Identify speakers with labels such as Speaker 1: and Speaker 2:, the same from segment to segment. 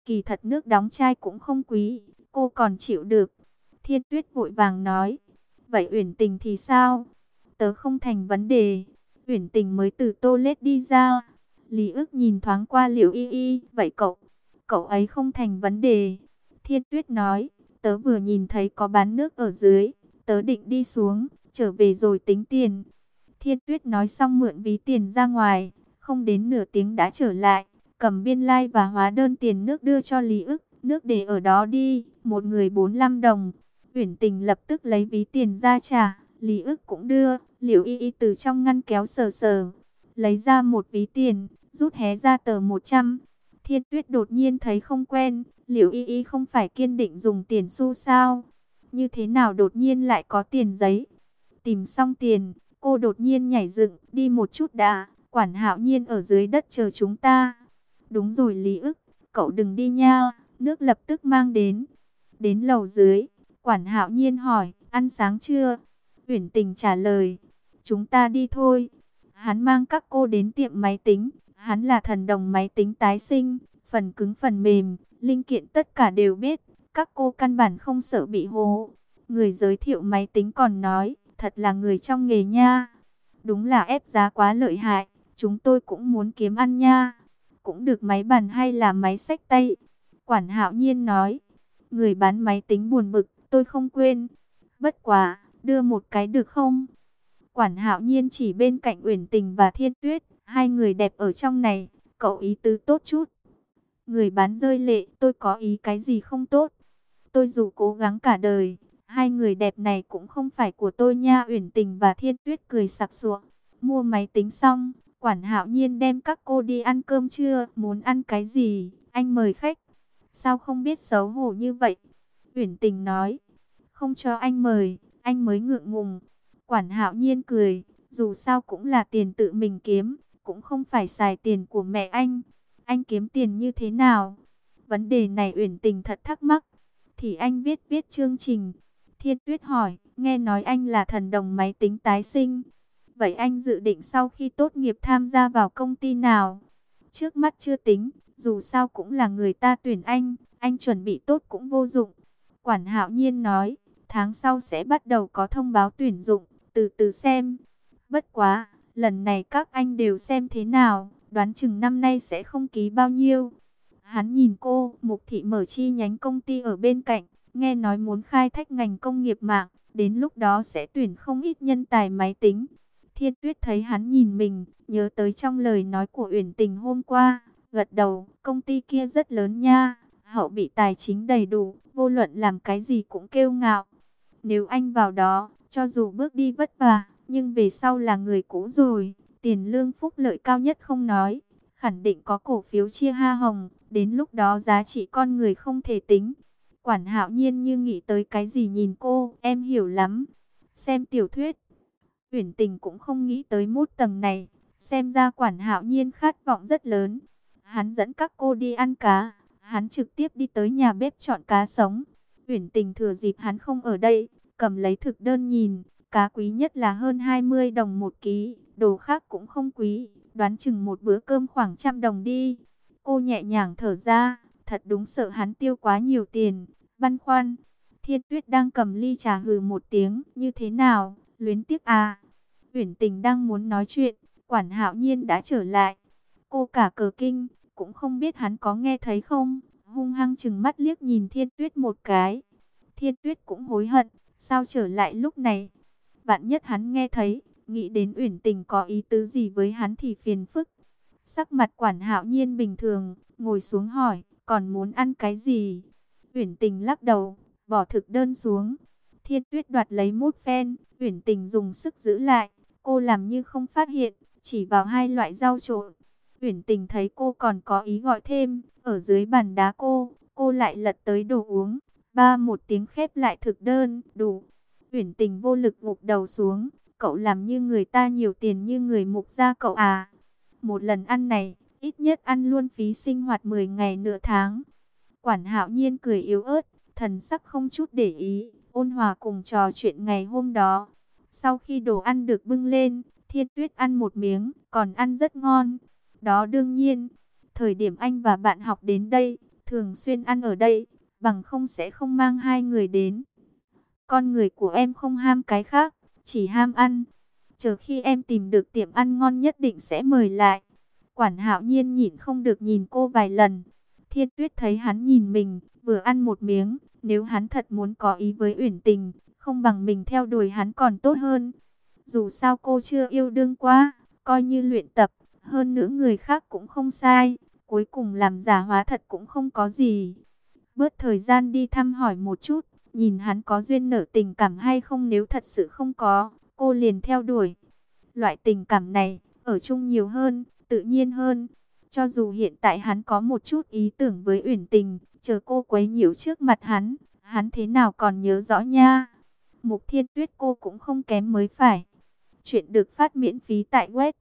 Speaker 1: Kỳ thật nước đóng chai cũng không quý, cô còn chịu được. Thiên Tuyết vội vàng nói. Vậy Uyển Tình thì sao? Tớ không thành vấn đề. Uyển Tình mới từ toilet đi ra. Lý Ức nhìn thoáng qua Liễu Y Y. Vậy cậu ấy không thành vấn đề. Thiên Tuyết nói. Tớ vừa nhìn thấy có bán nước ở dưới. Tớ định đi xuống, trở về rồi tính tiền. Thiên Tuyết nói xong mượn ví tiền ra ngoài. Không đến nửa tiếng đã trở lại. Cầm biên lai và hóa đơn tiền nước đưa cho Lý Ức. Nước để ở đó đi, một người 45 đồng. Uyển Tình lập tức lấy ví tiền ra trả. Lý Ức cũng đưa. Liễu Y Y từ trong ngăn kéo sờ sờ, lấy ra một ví tiền, rút hé ra tờ 100. Thiên Tuyết đột nhiên thấy không quen. Liễu Y Y không phải kiên định dùng tiền xu sao? Như thế nào đột nhiên lại có tiền giấy? Tìm xong tiền, cô đột nhiên nhảy dựng, đi một chút đã. Quản Hạo Nhiên ở dưới đất chờ chúng ta. Đúng rồi Lý Ức, cậu đừng đi nha. Nước lập tức mang đến. Đến lầu dưới, Quản Hạo Nhiên hỏi, ăn sáng chưa? Uyển Tình trả lời, chúng ta đi thôi. Hắn mang các cô đến tiệm máy tính. Hắn là thần đồng máy tính tái sinh, phần cứng phần mềm, linh kiện tất cả đều biết. Các cô căn bản không sợ bị hố. Người giới thiệu máy tính còn nói, thật là người trong nghề nha. Đúng là ép giá quá lợi hại, chúng tôi cũng muốn kiếm ăn nha. Cũng được máy bàn hay là máy xách tay? Quản Hạo Nhiên nói. Người bán máy tính buồn bực, tôi không quên. Bất quá, đưa một cái được không? Quản Hạo Nhiên chỉ bên cạnh Uyển Tình và Thiên Tuyết, hai người đẹp ở trong này, cậu ý tứ tốt chút. Người bán rơi lệ, tôi có ý cái gì không tốt? Tôi dù cố gắng cả đời, hai người đẹp này cũng không phải của tôi nha. Uyển Tình và Thiên Tuyết cười sặc sụa. Mua máy tính xong, Quản Hạo Nhiên đem các cô đi ăn cơm trưa. Muốn ăn cái gì? Anh mời khách. Sao không biết xấu hổ như vậy? Uyển Tình nói. Không cho anh mời, anh mới ngượng ngùng. Quản Hạo Nhiên cười. Dù sao cũng là tiền tự mình kiếm, cũng không phải xài tiền của mẹ anh. Anh kiếm tiền như thế nào? Vấn đề này Uyển Tình thật thắc mắc. Thì anh viết chương trình. Thiên Tuyết hỏi, nghe nói anh là thần đồng máy tính tái sinh. Vậy anh dự định sau khi tốt nghiệp tham gia vào công ty nào? Trước mắt chưa tính, dù sao cũng là người ta tuyển anh chuẩn bị tốt cũng vô dụng. Quản Hạo Nhiên nói, tháng sau sẽ bắt đầu có thông báo tuyển dụng, từ từ xem. Bất quá, lần này các anh đều xem thế nào, đoán chừng năm nay sẽ không ký bao nhiêu. Hắn nhìn cô, Mục Thị mở chi nhánh công ty ở bên cạnh, nghe nói muốn khai thác ngành công nghiệp mạng, đến lúc đó sẽ tuyển không ít nhân tài máy tính. Thiên Tuyết thấy hắn nhìn mình, nhớ tới trong lời nói của Uyển Tình hôm qua, gật đầu, công ty kia rất lớn nha, hậu bị tài chính đầy đủ, vô luận làm cái gì cũng kiêu ngạo. Nếu anh vào đó, cho dù bước đi vất vả, nhưng về sau là người cũ rồi, tiền lương phúc lợi cao nhất không nói, khẳng định có cổ phiếu chia hoa hồng, đến lúc đó giá trị con người không thể tính. Quản Hạo Nhiên như nghĩ tới cái gì nhìn cô, em hiểu lắm. Xem tiểu thuyết, Uyển Tình cũng không nghĩ tới mốt tầng này, xem ra Quản Hạo Nhiên khát vọng rất lớn. Hắn dẫn các cô đi ăn cá, hắn trực tiếp đi tới nhà bếp chọn cá sống. Uyển Tình thừa dịp hắn không ở đây, cầm lấy thực đơn nhìn, cá quý nhất là hơn 20 đồng một ký, đồ khác cũng không quý, đoán chừng một bữa cơm khoảng 100 đồng đi. Cô nhẹ nhàng thở ra, thật đúng sợ hắn tiêu quá nhiều tiền, băn khoăn. Thiên Tuyết đang cầm ly trà hừ một tiếng, như thế nào, luyến tiếc à? Uyển Tình đang muốn nói chuyện, Quản Hạo Nhiên đã trở lại. Cô cả cờ kinh, cũng không biết hắn có nghe thấy không, hung hăng chừng mắt liếc nhìn Thiên Tuyết một cái. Thiên Tuyết cũng hối hận, sao trở lại lúc này? Vạn nhất hắn nghe thấy, nghĩ đến Uyển Tình có ý tứ gì với hắn thì phiền phức. Sắc mặt Quản Hạo Nhiên bình thường, ngồi xuống hỏi, còn muốn ăn cái gì? Uyển Tình lắc đầu, bỏ thực đơn xuống. Thiên Tuyết đoạt lấy mút phen, Uyển Tình dùng sức giữ lại, cô làm như không phát hiện, chỉ vào hai loại rau trộn. Uyển Tình thấy cô còn có ý gọi thêm, ở dưới bàn đá cô lại lật tới đồ uống. Ba một tiếng khép lại thực đơn, đủ. Uyển Tình vô lực gục đầu xuống, cậu làm như người ta nhiều tiền như người mục gia cậu à. Một lần ăn này, ít nhất ăn luôn phí sinh hoạt 10 ngày nửa tháng. Quản Hạo Nhiên cười yếu ớt, thần sắc không chút để ý, ôn hòa cùng trò chuyện ngày hôm đó. Sau khi đồ ăn được bưng lên, Thiên Tuyết ăn một miếng, còn ăn rất ngon. Đó đương nhiên, thời điểm anh và bạn học đến đây, thường xuyên ăn ở đây, bằng không sẽ không mang hai người đến. Con người của em không ham cái khác, chỉ ham ăn. Chờ khi em tìm được tiệm ăn ngon nhất định sẽ mời lại. Quản Hạo Nhiên nhịn không được nhìn cô vài lần. Thiên Tuyết thấy hắn nhìn mình, vừa ăn một miếng, nếu hắn thật muốn có ý với Uyển Tình, không bằng mình theo đuổi hắn còn tốt hơn. Dù sao cô chưa yêu đương qua, coi như luyện tập, hơn nữa người khác cũng không sai, cuối cùng làm giả hóa thật cũng không có gì. Bớt thời gian đi thăm hỏi một chút, nhìn hắn có duyên nợ tình cảm hay không, nếu thật sự không có, cô liền theo đuổi. Loại tình cảm này, ở chung nhiều hơn, tự nhiên hơn. Cho dù hiện tại hắn có một chút ý tưởng với Uyển Tình, chờ cô quấy nhiễu trước mặt hắn thế nào còn nhớ rõ nha. Mục Thiên Tuyết cô cũng không kém mới phải. Chuyện được phát miễn phí tại web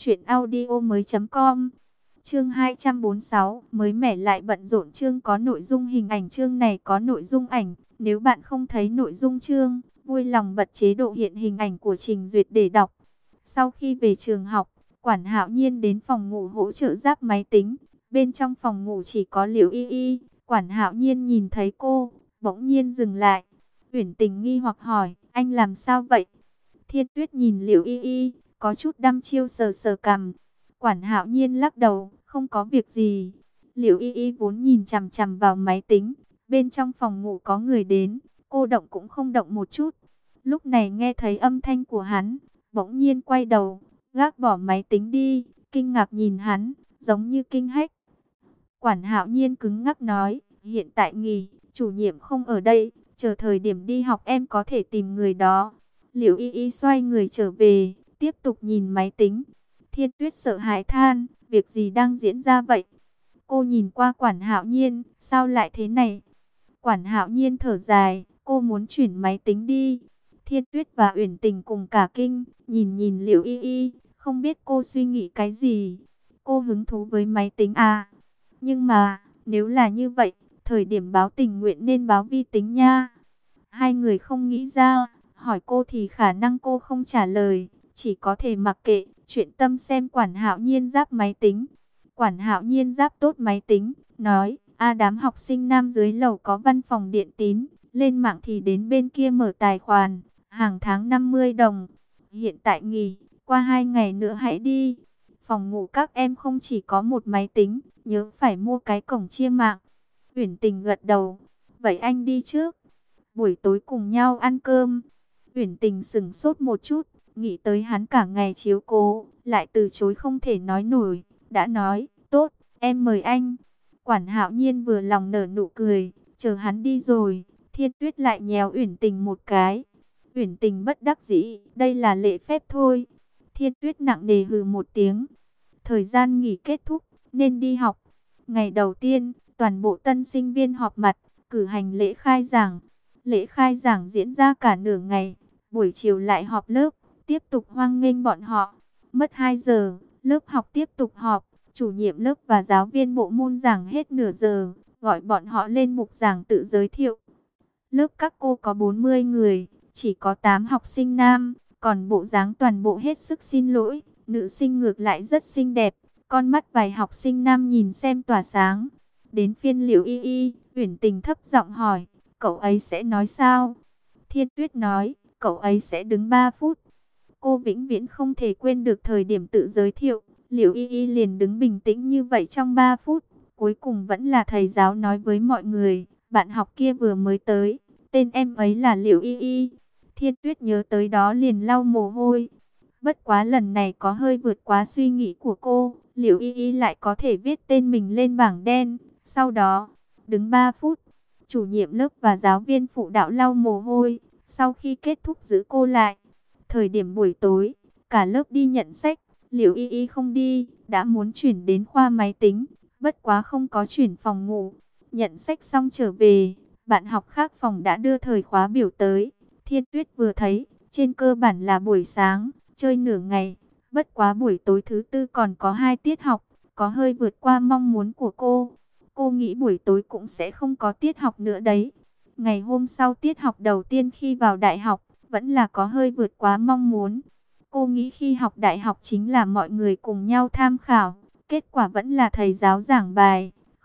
Speaker 1: truyệnaudiomoi.com. Chương 246, mới mẻ lại bận rộn. Chương có nội dung hình ảnh. Chương này có nội dung ảnh. Nếu bạn không thấy nội dung chương, vui lòng bật chế độ hiện hình ảnh của trình duyệt để đọc. Sau khi về trường học, Quản Hạo Nhiên đến phòng ngủ hỗ trợ ráp máy tính. Bên trong phòng ngủ chỉ có Liễu Y Y. Quản Hạo Nhiên nhìn thấy cô, bỗng nhiên dừng lại. Uyển Tình nghi hoặc hỏi, anh làm sao vậy? Thiên Tuyết nhìn Liễu Y Y, có chút đăm chiêu sờ sờ cằm. Quản Hạo Nhiên lắc đầu, không có việc gì. Liễu Y Y vốn nhìn chằm chằm vào máy tính, bên trong phòng ngủ có người đến, cô động cũng không động một chút. Lúc này nghe thấy âm thanh của hắn, bỗng nhiên quay đầu, gác bỏ máy tính đi, kinh ngạc nhìn hắn, giống như kinh hách. Quản Hạo Nhiên cứng ngắc nói, hiện tại nghỉ, chủ nhiệm không ở đây, chờ thời điểm đi học em có thể tìm người đó. Liễu Y Y xoay người trở về, tiếp tục nhìn máy tính. Thiên Tuyết sợ hãi than, việc gì đang diễn ra vậy? Cô nhìn qua Quản Hạo Nhiên, sao lại thế này? Quản Hạo Nhiên thở dài, cô muốn chuyển máy tính đi. Thiên Tuyết và Uyển Tình cùng cả kinh, nhìn Liễu Y Y, không biết cô suy nghĩ cái gì. Cô hứng thú với máy tính à? Nhưng mà, nếu là như vậy, thời điểm báo tình nguyện nên báo vi tính nha. Hai người không nghĩ ra, hỏi cô thì khả năng cô không trả lời, chỉ có thể mặc kệ, chuyện tâm xem Quản Hạo Nhiên ráp máy tính. Quản Hạo Nhiên ráp tốt máy tính, nói, đám học sinh nam dưới lầu có văn phòng điện tín, lên mạng thì đến bên kia mở tài khoản, hàng tháng 50 đồng. Hiện tại nghỉ, qua 2 ngày nữa hãy đi. Phòng ngủ các em không chỉ có một máy tính, nhớ phải mua cái cổng chia mạng. Uyển Tình gật đầu, vậy anh đi trước. Buổi tối cùng nhau ăn cơm. Uyển Tình sững sốt một chút, nghĩ tới hắn cả ngày chiếu cố, lại từ chối không thể nói nổi, đã nói, tốt, em mời anh. Quản Hạo Nhiên vừa lòng nở nụ cười, chờ hắn đi rồi, Thiên Tuyết lại nhéo Uyển Tình một cái. Uyển Tình bất đắc dĩ, đây là lễ phép thôi. Thiên Tuyết nặng nề hừ một tiếng. Thời gian nghỉ kết thúc, nên đi học. Ngày đầu tiên, toàn bộ tân sinh viên họp mặt, cử hành lễ khai giảng. Lễ khai giảng diễn ra cả nửa ngày, buổi chiều lại họp lớp, tiếp tục hoan nghênh bọn họ. Mất 2 giờ, lớp học tiếp tục họp, chủ nhiệm lớp và giáo viên bộ môn giảng hết nửa giờ, gọi bọn họ lên bục giảng tự giới thiệu. Lớp các cô có 40 người, chỉ có 8 học sinh nam, còn bộ dáng toàn bộ hết sức xin lỗi, nữ sinh ngược lại rất xinh đẹp, con mắt vài học sinh nam nhìn xem tỏa sáng. Đến phiên Liễu Y Y, Uyển Tình thấp giọng hỏi, cậu ấy sẽ nói sao? Thiên Tuyết nói, cậu ấy sẽ đứng 3 phút. Cô vĩnh viễn không thể quên được thời điểm tự giới thiệu, Liễu Y Y liền đứng bình tĩnh như vậy trong 3 phút. Cuối cùng vẫn là thầy giáo nói với mọi người, bạn học kia vừa mới tới, tên em ấy là Liễu Y Y. Thiên Tuyết nhớ tới đó liền lau mồ hôi. Bất quá lần này có hơi vượt quá suy nghĩ của cô, Liễu Y Y lại có thể viết tên mình lên bảng đen. Sau đó, đứng 3 phút, chủ nhiệm lớp và giáo viên phụ đạo lau mồ hôi, sau khi kết thúc giữ cô lại. Thời điểm buổi tối, cả lớp đi nhận sách, Liễu Y Y không đi, đã muốn chuyển đến khoa máy tính, bất quá không có chuyển phòng ngủ. Nhận sách xong trở về, bạn học khác phòng đã đưa thời khóa biểu tới. Thiên Tuyết vừa thấy, trên cơ bản là buổi sáng, chơi nửa ngày, bất quá buổi tối thứ tư còn có 2 tiết học, có hơi vượt qua mong muốn của cô. Cô nghĩ buổi tối cũng sẽ không có tiết học nữa đấy. Ngày hôm sau tiết học đầu tiên khi vào đại học, vẫn là có hơi vượt quá mong muốn. Cô nghĩ khi học đại học chính là mọi người cùng nhau tham khảo, kết quả vẫn là thầy giáo giảng bài,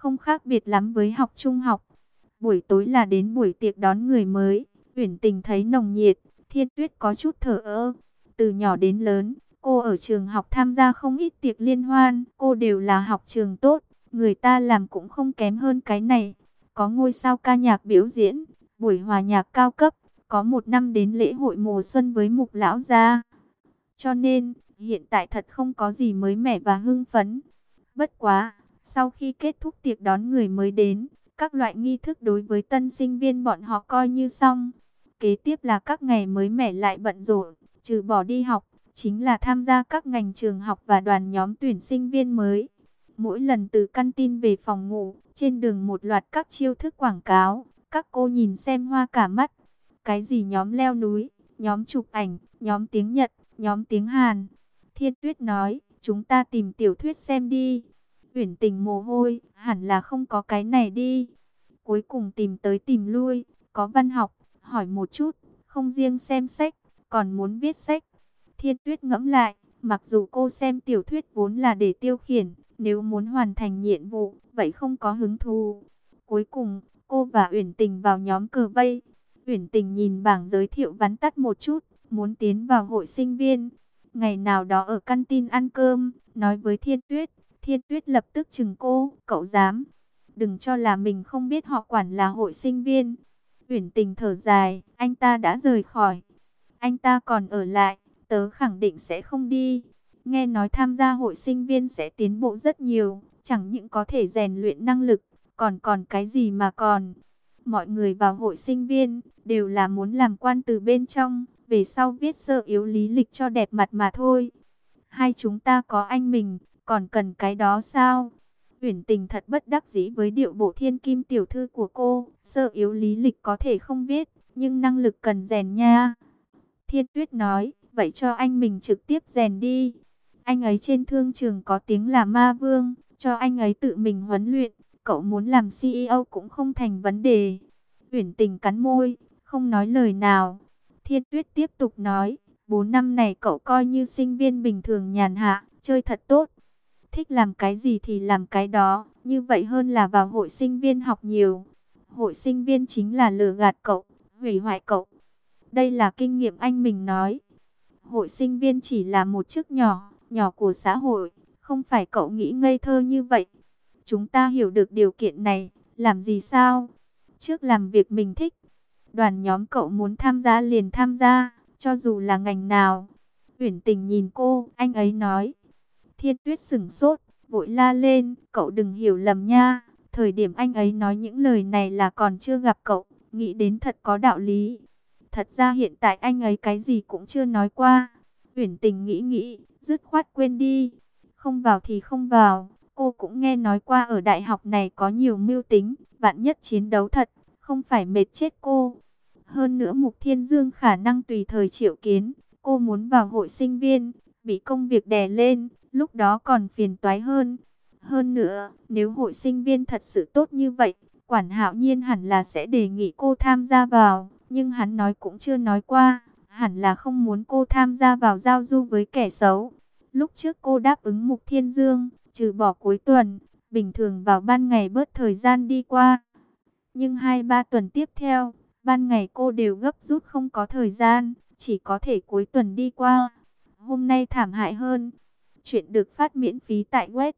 Speaker 1: không khác biệt lắm với học trung học. Buổi tối là đến buổi tiệc đón người mới, Uyển Tình thấy nồng nhiệt, Thiên Tuyết có chút thờ ơ. Từ nhỏ đến lớn, cô ở trường học tham gia không ít tiệc liên hoan, cô đều là học trường tốt, người ta làm cũng không kém hơn cái này. Có ngôi sao ca nhạc biểu diễn, buổi hòa nhạc cao cấp, có một năm đến lễ hội mùa xuân với Mục lão gia. Cho nên, hiện tại thật không có gì mới mẻ và hưng phấn. Bất quá, sau khi kết thúc tiệc đón người mới đến, các loại nghi thức đối với tân sinh viên bọn họ coi như xong. Kế tiếp là các ngày mới mẻ lại bận rộn, trừ bỏ đi học, chính là tham gia các ngành trường học và đoàn nhóm tuyển sinh viên mới. Mỗi lần từ căn tin về phòng ngủ, trên đường một loạt các chiêu thức quảng cáo, các cô nhìn xem hoa cả mắt. Cái gì nhóm leo núi, nhóm chụp ảnh, nhóm tiếng Nhật, nhóm tiếng Hàn. Thiên Tuyết nói, chúng ta tìm tiểu thuyết xem đi. Uyển Tình mồ hôi, hẳn là không có cái này đi. Cuối cùng tìm tới tìm lui, có văn học, hỏi một chút, không riêng xem sách, còn muốn viết sách. Thiên Tuyết ngẫm lại, mặc dù cô xem tiểu thuyết vốn là để tiêu khiển, nếu muốn hoàn thành nhiệm vụ, vậy không có hứng thú. Cuối cùng, cô và Uyển Tình vào nhóm cờ vây. Uyển Tình nhìn bảng giới thiệu vắn tắt một chút, muốn tiến vào hội sinh viên. Ngày nào đó ở căn tin ăn cơm, nói với Thiên Tuyết. Thiên Tuyết lập tức chừng cô, cậu dám. Đừng cho là mình không biết họ quản là hội sinh viên. Uyển Tình thở dài, anh ta đã rời khỏi. Anh ta còn ở lại, tớ khẳng định sẽ không đi. Nghe nói tham gia hội sinh viên sẽ tiến bộ rất nhiều, chẳng những có thể rèn luyện năng lực, còn cái gì mà còn. Mọi người vào hội sinh viên, đều là muốn làm quan từ bên trong, về sau viết sơ yếu lý lịch cho đẹp mặt mà thôi. Hai chúng ta có anh mình, còn cần cái đó sao? Uyển Tình thật bất đắc dĩ với điệu bộ thiên kim tiểu thư của cô. Sơ yếu lý lịch có thể không viết, nhưng năng lực cần rèn nha. Thiên Tuyết nói, vậy cho anh mình trực tiếp rèn đi. Anh ấy trên thương trường có tiếng là ma vương, cho anh ấy tự mình huấn luyện. Cậu muốn làm CEO cũng không thành vấn đề. Uyển Tình cắn môi, không nói lời nào. Thiên Tuyết tiếp tục nói, 4 năm này cậu coi như sinh viên bình thường nhàn hạ, chơi thật tốt. Thích làm cái gì thì làm cái đó, như vậy hơn là vào hội sinh viên học nhiều. Hội sinh viên chính là lừa gạt cậu, hủy hoại cậu. Đây là kinh nghiệm anh mình nói. Hội sinh viên chỉ là một chức nhỏ, nhỏ của xã hội, không phải cậu nghĩ ngây thơ như vậy. Chúng ta hiểu được điều kiện này, làm gì sao? Trước làm việc mình thích. Đoàn nhóm cậu muốn tham gia liền tham gia, cho dù là ngành nào. Uyển Tình nhìn cô, anh ấy nói. Thiên Tuyết sửng sốt, vội la lên, cậu đừng hiểu lầm nha. Thời điểm anh ấy nói những lời này là còn chưa gặp cậu, nghĩ đến thật có đạo lý. Thật ra hiện tại anh ấy cái gì cũng chưa nói qua. Uyển Tình nghĩ, dứt khoát quên đi. Không vào thì không vào, cô cũng nghe nói qua ở đại học này có nhiều mưu tính, vạn nhất chiến đấu thật, không phải mệt chết cô. Hơn nữa Mục Thiên Dương khả năng tùy thời triệu kiến, cô muốn vào hội sinh viên, bị công việc đè lên, lúc đó còn phiền toái hơn. Hơn nữa, nếu hội sinh viên thật sự tốt như vậy, Quản Hạo Nhiên hẳn là sẽ đề nghị cô tham gia vào, nhưng hắn nói cũng chưa nói qua, hẳn là không muốn cô tham gia vào giao du với kẻ xấu. Lúc trước cô đáp ứng Mục Thiên Dương, trừ bỏ cuối tuần, bình thường vào ban ngày bớt thời gian đi qua. Nhưng 2-3 tuần tiếp theo, ban ngày cô đều gấp rút không có thời gian, chỉ có thể cuối tuần đi qua. Hôm nay thảm hại hơn. Chuyện được phát miễn phí tại web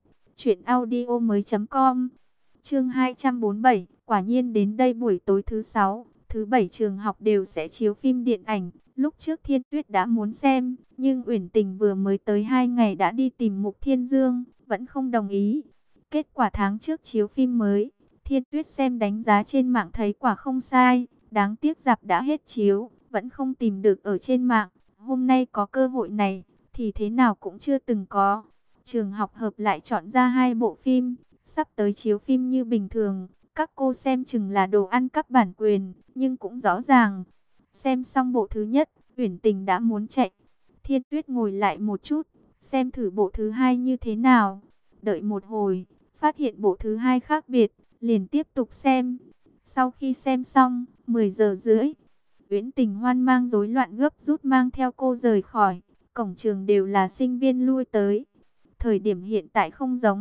Speaker 1: truyệnaudiomoi.com. Chương 247, quả nhiên đến đây buổi tối thứ 6, thứ 7 trường học đều sẽ chiếu phim điện ảnh. Lúc trước Thiên Tuyết đã muốn xem, nhưng Uyển Tình vừa mới tới 2 ngày đã đi tìm Mục Thiên Dương, vẫn không đồng ý. Kết quả tháng trước chiếu phim mới, Thiên Tuyết xem đánh giá trên mạng thấy quả không sai, đáng tiếc rạp đã hết chiếu, vẫn không tìm được ở trên mạng. Hôm nay có cơ hội này, thì thế nào cũng chưa từng có. Trường học hợp lại chọn ra 2 bộ phim, sắp tới chiếu phim như bình thường. Các cô xem chừng là đồ ăn cắp bản quyền, nhưng cũng rõ ràng. Xem xong bộ thứ nhất, Uyển Tình đã muốn chạy. Thiên Tuyết ngồi lại một chút, xem thử bộ thứ hai như thế nào. Đợi một hồi, phát hiện bộ thứ hai khác biệt, liền tiếp tục xem. Sau khi xem xong, 10 giờ rưỡi, Uyển Tình hoang mang rối loạn gấp rút mang theo cô rời khỏi. Cổng trường đều là sinh viên lui tới. Thời điểm hiện tại không giống,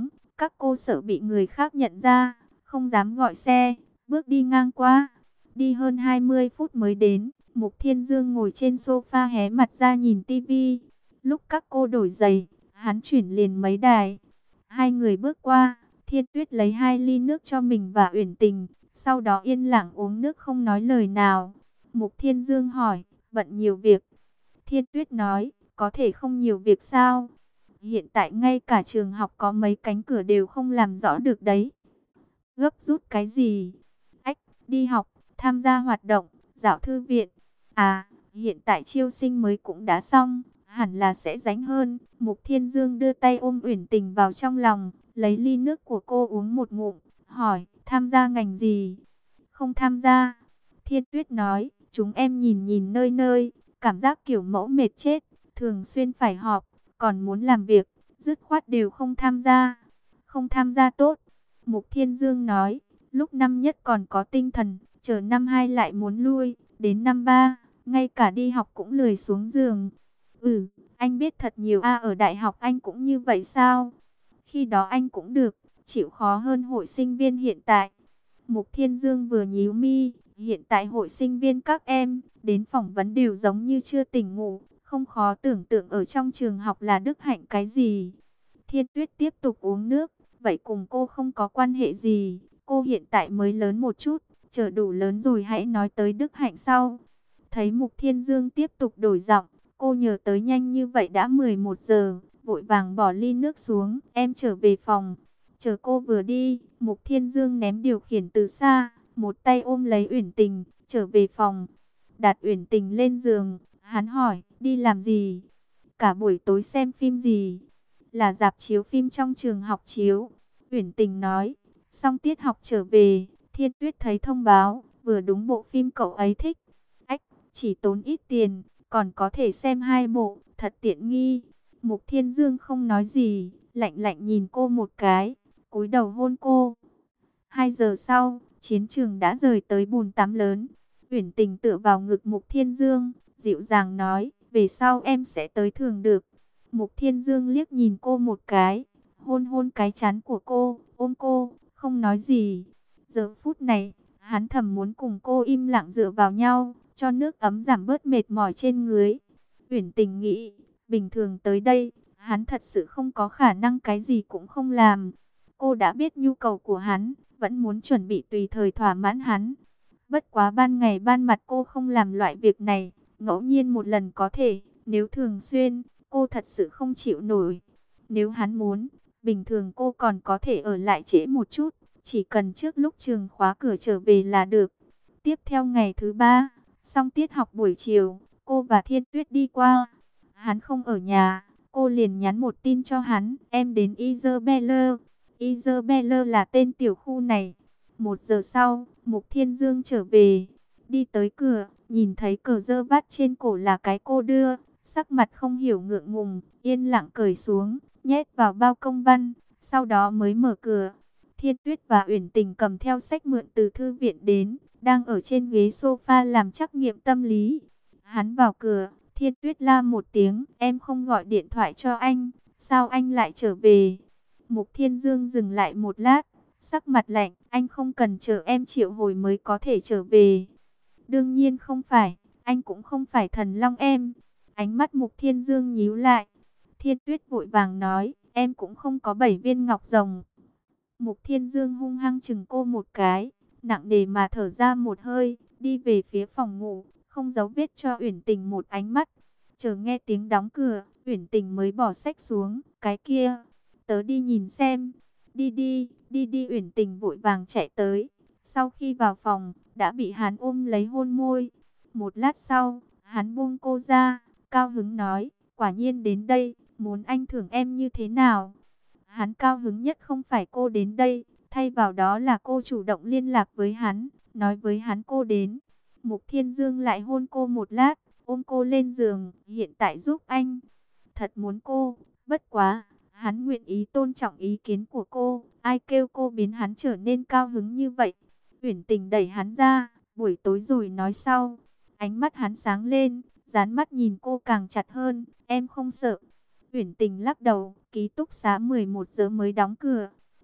Speaker 1: các cô sợ bị người khác nhận ra, không dám gọi xe, bước đi ngang qua. Đi hơn 20 phút mới đến, Mục Thiên Dương ngồi trên sofa hé mặt ra nhìn tivi. Lúc các cô đổi giày, hắn chuyển liền mấy đài. Hai người bước qua, Thiên Tuyết lấy 2 ly nước cho mình và Uyển Tình, sau đó yên lặng uống nước không nói lời nào. Mục Thiên Dương hỏi, bận nhiều việc. Thiên Tuyết nói, có thể không nhiều việc sao? Hiện tại ngay cả trường học có mấy cánh cửa đều không làm rõ được đấy. Gấp rút cái gì? Ách, đi học, tham gia hoạt động, dạo thư viện. À, hiện tại chiêu sinh mới cũng đã xong, hẳn là sẽ rảnh hơn. Mục Thiên Dương đưa tay ôm Uyển Tình vào trong lòng, lấy ly nước của cô uống một ngụm, hỏi, tham gia ngành gì? Không tham gia. Thiên Tuyết nói, chúng em nhìn nhìn nơi nơi, cảm giác kiểu mẫu mệt chết, thường xuyên phải họp, còn muốn làm việc, dứt khoát đều không tham gia. Không tham gia tốt. Mục Thiên Dương nói, lúc năm nhất còn có tinh thần, chờ năm hai lại muốn lui, đến năm ba, ngay cả đi học cũng lười xuống giường. Ừ, anh biết thật nhiều. Ở đại học anh cũng như vậy sao? Khi đó anh cũng được, chịu khó hơn hội sinh viên hiện tại. Mục Thiên Dương vừa nhíu mi, hiện tại hội sinh viên các em, đến phỏng vấn đều giống như chưa tỉnh ngủ, không khó tưởng tượng ở trong trường học là đức hạnh cái gì. Thiên Tuyết tiếp tục uống nước, vậy cùng cô không có quan hệ gì, cô hiện tại mới lớn một chút, chờ đủ lớn rồi hãy nói tới đức hạnh sau. Thấy Mục Thiên Dương tiếp tục đổi giọng, cô nhớ tới nhanh như vậy đã 11 giờ, vội vàng bỏ ly nước xuống, em trở về phòng. Chờ cô vừa đi, Mục Thiên Dương ném điều khiển từ xa, một tay ôm lấy Uyển Tình, trở về phòng. Đặt Uyển Tình lên giường, hắn hỏi, đi làm gì? Cả buổi tối xem phim gì? Là rạp chiếu phim trong trường học chiếu. Uyển Tình nói, xong tiết học trở về, Thiên Tuyết thấy thông báo, vừa đúng bộ phim cậu ấy thích. Ách, chỉ tốn ít tiền, còn có thể xem 2 bộ, thật tiện nghi. Mục Thiên Dương không nói gì, lạnh lạnh nhìn cô một cái, cúi đầu hôn cô. 2 giờ sau, chiến trường đã rời tới bồn tắm lớn. Uyển Tình tựa vào ngực Mục Thiên Dương, dịu dàng nói, về sau em sẽ tới thường được. Mục Thiên Dương liếc nhìn cô một cái, hôn hôn cái trán của cô, ôm cô, không nói gì. Giờ phút này, hắn thầm muốn cùng cô im lặng dựa vào nhau, cho nước ấm giảm bớt mệt mỏi trên người. Uyển Tình nghĩ, bình thường tới đây, hắn thật sự không có khả năng cái gì cũng không làm. Cô đã biết nhu cầu của hắn, vẫn muốn chuẩn bị tùy thời thỏa mãn hắn. Bất quá ban ngày ban mặt cô không làm loại việc này, ngẫu nhiên một lần có thể, nếu thường xuyên, cô thật sự không chịu nổi. Nếu hắn muốn, bình thường cô còn có thể ở lại trễ một chút, chỉ cần trước lúc trường khóa cửa trở về là được. Tiếp theo ngày thứ 3, xong tiết học buổi chiều, cô và Thiên Tuyết đi qua. Hắn không ở nhà, cô liền nhắn một tin cho hắn, em đến Isabella. Isabella là tên tiểu khu này. 1 giờ sau, Mục Thiên Dương trở về, đi tới cửa, nhìn thấy cờ dơ vắt trên cổ là cái cô đưa, sắc mặt không hiểu ngượng ngùng, yên lặng cởi xuống, nhét vào bao công văn, sau đó mới mở cửa. Thiên Tuyết và Uyển Tình cầm theo sách mượn từ thư viện đến, đang ở trên ghế sofa làm trắc nghiệm tâm lý. Hắn vào cửa, Thiên Tuyết la một tiếng, em không gọi điện thoại cho anh, sao anh lại trở về? Mục Thiên Dương dừng lại một lát, sắc mặt lạnh, anh không cần chờ em triệu hồi mới có thể trở về. Đương nhiên không phải, anh cũng không phải thần long em. Ánh mắt Mục Thiên Dương nhíu lại. Thiên Tuyết vội vàng nói, em cũng không có 7 viên ngọc rồng. Mục Thiên Dương hung hăng chừng cô một cái, nặng nề mà thở ra một hơi, đi về phía phòng ngủ, không giấu vết cho Uyển Tình một ánh mắt. Chờ nghe tiếng đóng cửa, Uyển Tình mới bỏ sách xuống, cái kia, tớ đi nhìn xem. Đi đi, đi đi. Uyển Tình vội vàng chạy tới. Sau khi vào phòng, đã bị hắn ôm lấy hôn môi. Một lát sau, hắn buông cô ra, cao hứng nói, quả nhiên đến đây, muốn anh thưởng em như thế nào? Hắn cao hứng nhất không phải cô đến đây, thay vào đó là cô chủ động liên lạc với hắn, nói với hắn cô đến. Mục Thiên Dương lại hôn cô một lát, ôm cô lên giường, hiện tại giúp anh. Thật muốn cô, bất quá, hắn nguyện ý tôn trọng ý kiến của cô, ai kêu cô biến hắn trở nên cao hứng như vậy. Uyển Tình đẩy hắn ra, buổi tối rồi nói sau. Ánh mắt hắn sáng lên, dán mắt nhìn cô càng chặt hơn, em không sợ. Uyển Tình lắc đầu, ký túc xá 11 giờ mới đóng cửa.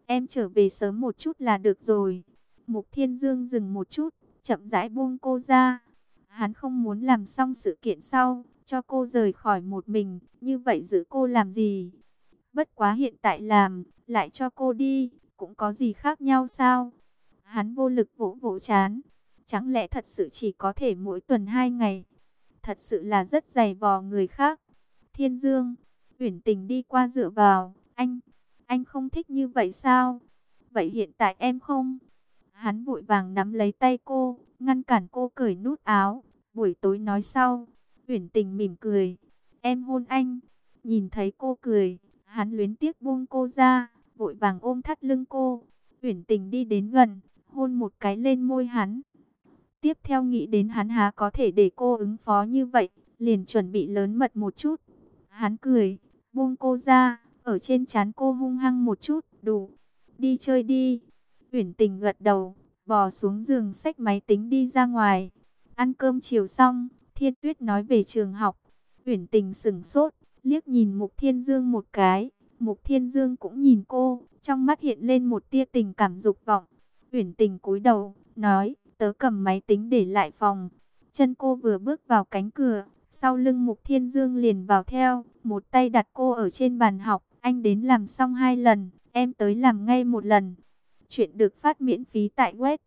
Speaker 1: em trở về sớm một chút là được rồi. Mục Thiên Dương dừng một chút, chậm rãi buông cô ra. Hắn không muốn làm xong sự kiện sau, cho cô rời khỏi một mình, như vậy giữ cô làm gì? Bất quá hiện tại làm, lại cho cô đi, cũng có gì khác nhau sao? Hắn vô lực vỗ vỗ trán. Chẳng lẽ thật sự chỉ có thể mỗi tuần 2 ngày? Thật sự là rất dày vò người khác. Thiên Dương, Uyển Tình đi qua dựa vào, anh không thích như vậy sao? Vậy hiện tại em không? Hắn vội vàng nắm lấy tay cô, ngăn cản cô cởi nút áo. Buổi tối nói sau. Uyển Tình mỉm cười. Em hôn anh. Nhìn thấy cô cười, hắn luyến tiếc buông cô ra, vội vàng ôm thắt lưng cô. Uyển Tình đi đến gần, hôn một cái lên môi hắn. Tiếp theo nghĩ đến hắn há có thể để cô ứng phó như vậy, liền chuẩn bị lớn mật một chút. Hắn cười, buông cô ra, ở trên trán cô hung hăng một chút, đủ, đi chơi đi. Uyển Tình gật đầu, bò xuống giường xách máy tính đi ra ngoài. Ăn cơm chiều xong, Thiên Tuyết nói về trường học. Uyển Tình sững sốt, liếc nhìn Mục Thiên Dương một cái. Mục Thiên Dương cũng nhìn cô, trong mắt hiện lên một tia tình cảm dục vọng. Uyển Tình cúi đầu, nói, tớ cầm máy tính để lại phòng. Chân cô vừa bước vào cánh cửa, sau lưng Mục Thiên Dương liền vào theo, một tay đặt cô ở trên bàn học. Anh đến làm xong 2 lần, em tới làm ngay 1 lần. Chuyện được phát miễn phí tại web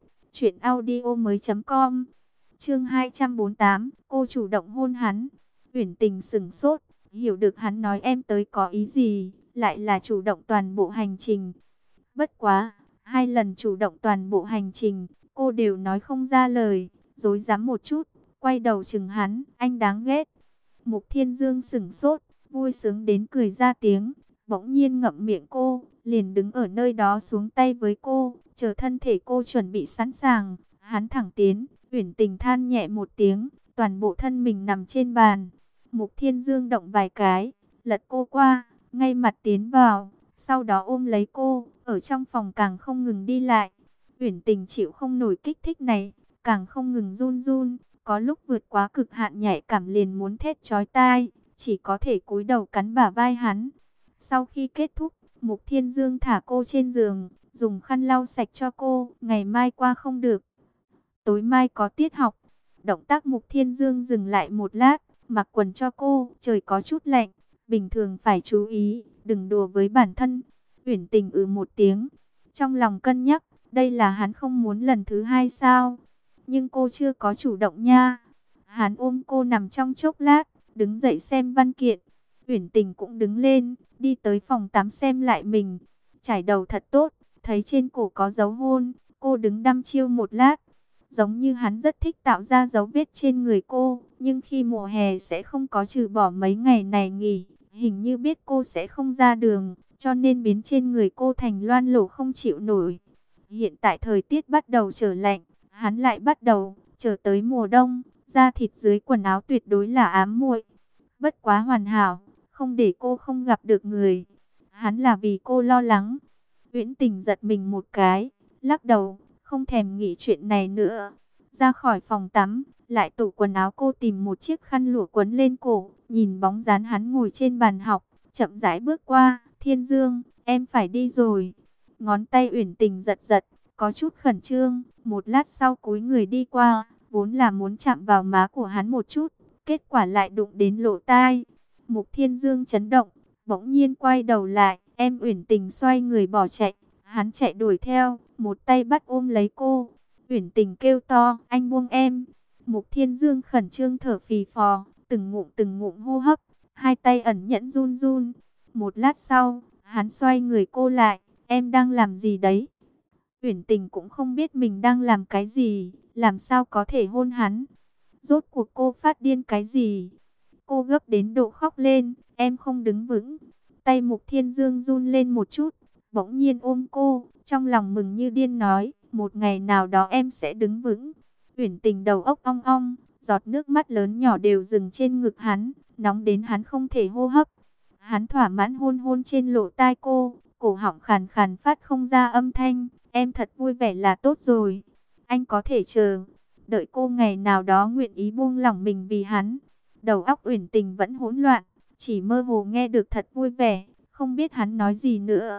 Speaker 1: truyệnaudiomoi.com. Chương 248, cô chủ động hôn hắn. Uyển Tình sững sốt, hiểu được hắn nói em tới có ý gì, lại là chủ động toàn bộ hành trình. Bất quá, 2 lần chủ động toàn bộ hành trình, cô đều nói không ra lời, dối dám một chút, quay đầu chừng hắn, anh đáng ghét. Mục Thiên Dương sững sốt, vui sướng đến cười ra tiếng, bỗng nhiên ngậm miệng cô, liền đứng ở nơi đó xuống tay với cô, chờ thân thể cô chuẩn bị sẵn sàng, hắn thẳng tiến. Uyển Tình than nhẹ một tiếng, toàn bộ thân mình nằm trên bàn. Mục Thiên Dương động vài cái, lật cô qua, ngay mặt tiến vào, sau đó ôm lấy cô, ở trong phòng càng không ngừng đi lại. Uyển Tình chịu không nổi kích thích này, càng không ngừng run run, có lúc vượt quá cực hạn nhạy cảm liền muốn thét chói tai, chỉ có thể cúi đầu cắn bả vai hắn. Sau khi kết thúc, Mục Thiên Dương thả cô trên giường, dùng khăn lau sạch cho cô, ngày mai qua không được. Tối mai có tiết học. Động tác Mục Thiên Dương dừng lại một lát, mặc quần cho cô, trời có chút lạnh, bình thường phải chú ý, đừng đùa với bản thân. Uyển Tình một tiếng, trong lòng cân nhắc, đây là hắn không muốn lần thứ 2 sao? Nhưng cô chưa có chủ động nha. Hắn ôm cô nằm trong chốc lát, đứng dậy xem văn kiện. Uyển Tình cũng đứng lên, đi tới phòng tắm xem lại mình. Chải đầu thật tốt, thấy trên cổ có dấu hôn, cô đứng đăm chiêu một lát. Giống như hắn rất thích tạo ra dấu vết trên người cô, nhưng khi mùa hè sẽ không có trừ bỏ mấy ngày này nghỉ, hình như biết cô sẽ không ra đường, cho nên biến trên người cô thành loang lổ không chịu nổi. Hiện tại thời tiết bắt đầu trở lạnh, hắn lại bắt đầu, trở tới mùa đông, da thịt dưới quần áo tuyệt đối là ám muội. Bất quá hoàn hảo, không để cô không gặp được người. Hắn là vì cô lo lắng. Uyển Tình giật mình một cái, lắc đầu, không thèm nghĩ chuyện này nữa. Ra khỏi phòng tắm, lại tủ quần áo cô tìm một chiếc khăn lụa quấn lên cổ, nhìn bóng dáng hắn ngồi trên bàn học, chậm rãi bước qua. Thiên Dương, em phải đi rồi. Ngón tay Uyển Tình giật giật, có chút khẩn trương. Một lát sau cúi người đi qua, vốn là muốn chạm vào má của hắn một chút, kết quả lại đụng đến lỗ tai. Mục Thiên Dương chấn động, bỗng nhiên quay đầu lại, em Uyển Tình xoay người bỏ chạy. Hắn chạy đuổi theo, một tay bắt ôm lấy cô. Uyển Tình kêu to, anh buông em. Mục Thiên Dương khẩn trương thở phì phò, từng ngụm hô hấp, hai tay ẩn nhẫn run run. Một lát sau, hắn xoay người cô lại, em đang làm gì đấy? Uyển Tình cũng không biết mình đang làm cái gì, làm sao có thể hôn hắn. Rốt cuộc cô phát điên cái gì? Cô gấp đến độ khóc lên, em không đứng vững. Tay Mục Thiên Dương run lên một chút, bỗng nhiên ôm cô, trong lòng mừng như điên nói, một ngày nào đó em sẽ đứng vững. Uyển Tình đầu óc ong ong, giọt nước mắt lớn nhỏ đều dừng trên ngực hắn, nóng đến hắn không thể hô hấp. Hắn thỏa mãn hôn hôn trên lỗ tai cô, cổ họng khàn khàn phát không ra âm thanh, em thật vui vẻ là tốt rồi. Anh có thể chờ, đợi cô ngày nào đó nguyện ý buông lỏng mình vì hắn. Đầu óc Uyển Tình vẫn hỗn loạn, chỉ mơ hồ nghe được thật vui vẻ, không biết hắn nói gì nữa.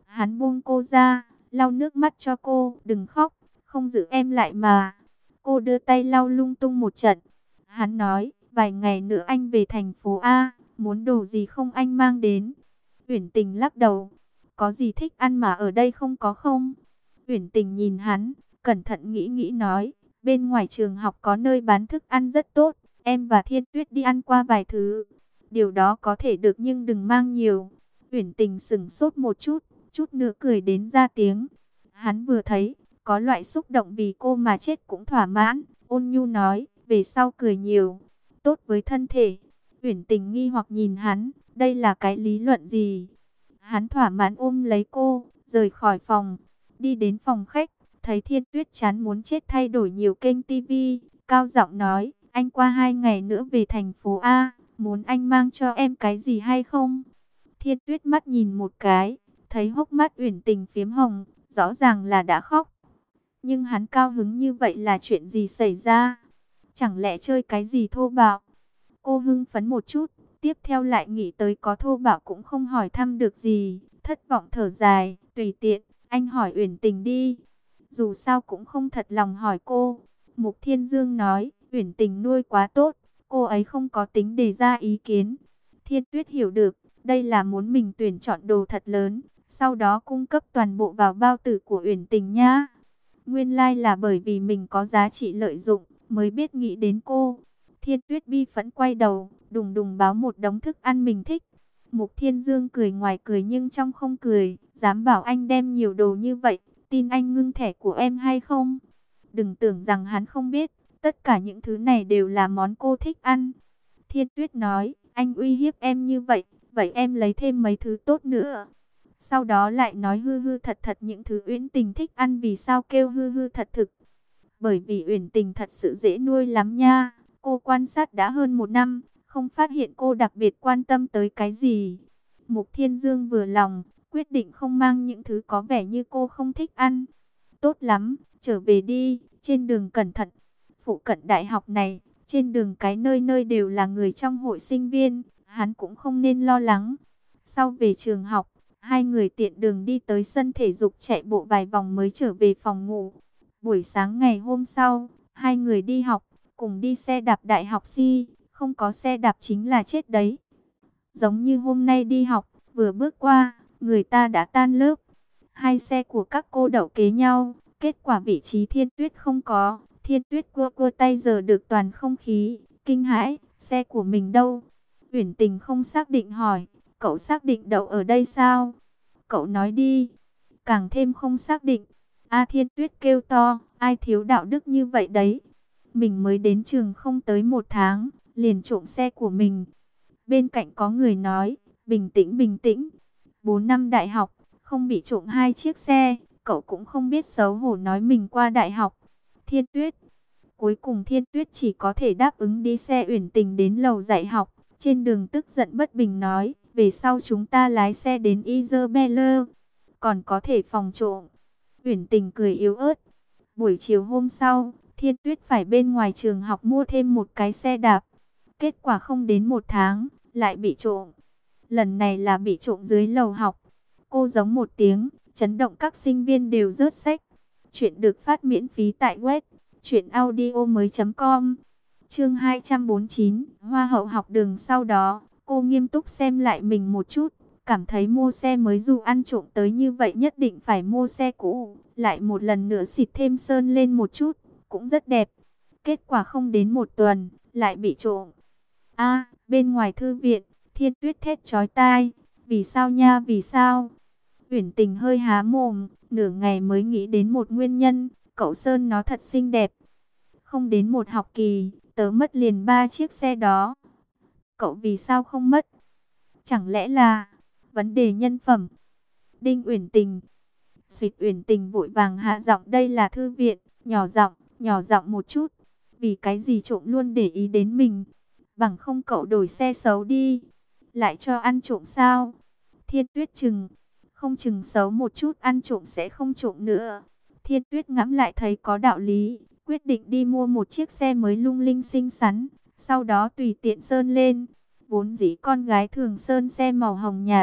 Speaker 1: Hắn buông cô ra, lau nước mắt cho cô. Đừng khóc, không giữ em lại mà. Cô đưa tay lau lung tung một trận. Hắn nói, vài ngày nữa anh về thành phố A, muốn đồ gì không anh mang đến. Uyển Tình lắc đầu, có gì thích ăn mà ở đây không có không? Uyển Tình nhìn hắn, cẩn thận nghĩ nghĩ nói, bên ngoài trường học có nơi bán thức ăn rất tốt, em và Thiên Tuyết đi ăn qua vài thứ. Điều đó có thể được nhưng đừng mang nhiều. Uyển Tình sững sốt một chút, chút nữa cười đến ra tiếng. Hắn vừa thấy, có loại xúc động vì cô mà chết cũng thỏa mãn, ôn nhu nói, về sau cười nhiều, tốt với thân thể. Uyển Tình nghi hoặc nhìn hắn, đây là cái lý luận gì? Hắn thỏa mãn ôm lấy cô, rời khỏi phòng, đi đến phòng khách, thấy Thiên Tuyết chán muốn chết thay đổi nhiều kênh tivi, cao giọng nói, anh qua 2 ngày nữa về thành phố A, muốn anh mang cho em cái gì hay không? Thiên Tuyết mắt nhìn một cái, thấy hốc mắt Uyển Tình phiếm hồng, rõ ràng là đã khóc. Nhưng hắn cao hứng như vậy là chuyện gì xảy ra? Chẳng lẽ chơi cái gì thô bạo? Cô hưng phấn một chút, tiếp theo lại nghĩ tới có thô bạo cũng không hỏi thăm được gì, thất vọng thở dài, tùy tiện, anh hỏi Uyển Tình đi. Dù sao cũng không thật lòng hỏi cô. Mục Thiên Dương nói, Uyển Tình nuôi quá tốt, cô ấy không có tính đề ra ý kiến. Thiên Tuyết hiểu được, đây là muốn mình tuyển chọn đồ thật lớn, sau đó cung cấp toàn bộ vào bao tử của Uyển Tình nhá. Nguyên lai là bởi vì mình có giá trị lợi dụng, mới biết nghĩ đến cô. Thiên Tuyết bi phẫn quay đầu, đùng đùng báo một đống thức ăn mình thích. Mục Thiên Dương cười ngoài cười nhưng trong không cười, dám bảo anh đem nhiều đồ như vậy, tin anh ngưng thẻ của em hay không? Đừng tưởng rằng hắn không biết, tất cả những thứ này đều là món cô thích ăn. Thiên Tuyết nói, anh uy hiếp em như vậy, vậy em lấy thêm mấy thứ tốt nữa. Sau đó lại nói hư hư thật thật những thứ Uyển Tình thích ăn. Vì sao kêu hư hư thật thực? Bởi vì Uyển Tình thật sự dễ nuôi lắm nha. Cô quan sát đã hơn 1 năm, không phát hiện cô đặc biệt quan tâm tới cái gì. Mục Thiên Dương vừa lòng, quyết định không mang những thứ có vẻ như cô không thích ăn. Tốt lắm, trở về đi, trên đường cẩn thận. Phụ cận đại học này, trên đường cái nơi nơi đều là người trong hội sinh viên, hắn cũng không nên lo lắng. Sau về trường học, hai người tiện đường đi tới sân thể dục chạy bộ vài vòng mới trở về phòng ngủ. Buổi sáng ngày hôm sau, hai người đi học, cùng đi xe đạp đại học Si, không có xe đạp chính là chết đấy. Giống như hôm nay đi học, vừa bước qua, người ta đã tan lớp. Hai xe của các cô đậu kế nhau, kết quả vị trí Thiên Tuyết không có. Thiên Tuyết cua cua tay giờ được toàn không khí, kinh hãi, xe của mình đâu? Uyển Tình không xác định hỏi, cậu xác định đậu ở đây sao? Cậu nói đi. Càng thêm không xác định. A Thiên Tuyết kêu to, ai thiếu đạo đức như vậy đấy? Mình mới đến trường không tới 1 tháng, liền trộm xe của mình. Bên cạnh có người nói, bình tĩnh bình tĩnh. 4 năm đại học, không bị trộm 2 chiếc xe, cậu cũng không biết xấu hổ nói mình qua đại học. Thiên Tuyết. Cuối cùng Thiên Tuyết chỉ có thể đáp ứng đi xe Uyển Tình đến lầu dạy học. Trên đường tức giận bất bình nói, về sau chúng ta lái xe đến Isabella, còn có thể phòng trộm. Uyển Tình cười yếu ớt. Buổi chiều hôm sau, Thiên Tuyết phải bên ngoài trường học mua thêm một cái xe đạp. Kết quả không đến 1 tháng, lại bị trộm. Lần này là bị trộm dưới lầu học. Cô giống một tiếng, chấn động các sinh viên đều rớt sách. Chuyện được phát miễn phí tại web truyệnaudiomoi.com. Chương 249, Hoa hậu học đường. Sau đó, cô nghiêm túc xem lại mình một chút, cảm thấy mua xe mới dù ăn trộm tới như vậy nhất định phải mua xe cũ, lại một lần nữa xịt thêm sơn lên một chút, cũng rất đẹp. Kết quả không đến 1 tuần, lại bị trộm. A, bên ngoài thư viện, Thiên Tuyết thét chói tai, vì sao nha, vì sao? Uyển Tình hơi há mồm, nửa ngày mới nghĩ đến một nguyên nhân, cậu sơn nó thật xinh đẹp. Không đến 1 học kỳ, tớ mất liền 3 chiếc xe đó. Cậu vì sao không mất? Chẳng lẽ là vấn đề nhân phẩm? Đinh Uyển Tình. Xuyệt Uyển Tình vội vàng hạ giọng, đây là thư viện, nhỏ giọng một chút. Vì cái gì trộm luôn để ý đến mình? Bằng không cậu đổi xe xấu đi. Lại cho ăn trộm sao? Thiên Tuyết không chừng xấu một chút ăn trộm sẽ không trộm nữa. Thiên Tuyết ngẫm lại thấy có đạo lý, quyết định đi mua một chiếc xe mới lung linh xinh xắn, sau đó tùy tiện sơn lên. Vốn dĩ con gái thường sơn xe màu hồng nhạt,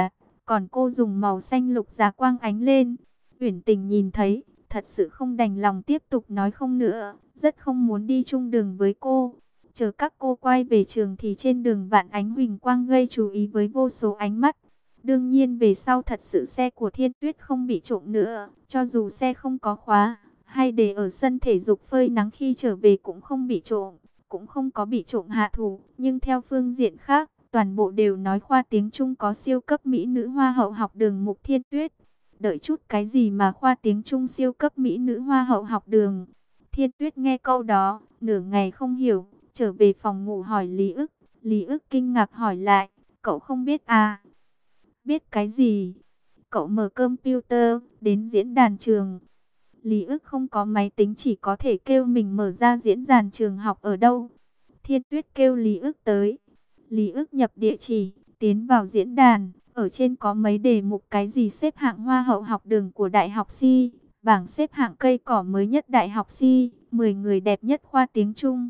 Speaker 1: còn cô dùng màu xanh lục giá quang ánh lên. Uyển Tình nhìn thấy, thật sự không đành lòng tiếp tục nói không nữa, rất không muốn đi chung đường với cô. Chờ các cô quay về trường thì trên đường vạn ánh huỳnh quang gây chú ý với vô số ánh mắt. Đương nhiên về sau thật sự xe của Thiên Tuyết không bị trộm nữa, cho dù xe không có khóa, hay để ở sân thể dục phơi nắng khi trở về cũng không bị trộm, cũng không có bị trộm hạ thủ. Nhưng theo phương diện khác, toàn bộ đều nói khoa tiếng Trung có siêu cấp mỹ nữ hoa hậu học đường Mục Thiên Tuyết. Đợi chút cái gì mà khoa tiếng Trung siêu cấp mỹ nữ hoa hậu học đường? Thiên Tuyết nghe câu đó, nửa ngày không hiểu, trở về phòng ngủ hỏi Lý ức. Lý ức kinh ngạc hỏi lại, cậu không biết à? Biết cái gì? Cậu mở computer, đến diễn đàn trường. Lý ức không có máy tính, chỉ có thể kêu mình mở ra diễn đàn trường học ở đâu. Thiên Tuyết kêu Lý ức tới. Lý ức nhập địa chỉ, tiến vào diễn đàn. Ở trên có mấy đề mục cái gì xếp hạng hoa hậu học đường của Đại học Si, bảng xếp hạng cây cỏ mới nhất Đại học Si, 10 người đẹp nhất khoa tiếng Trung.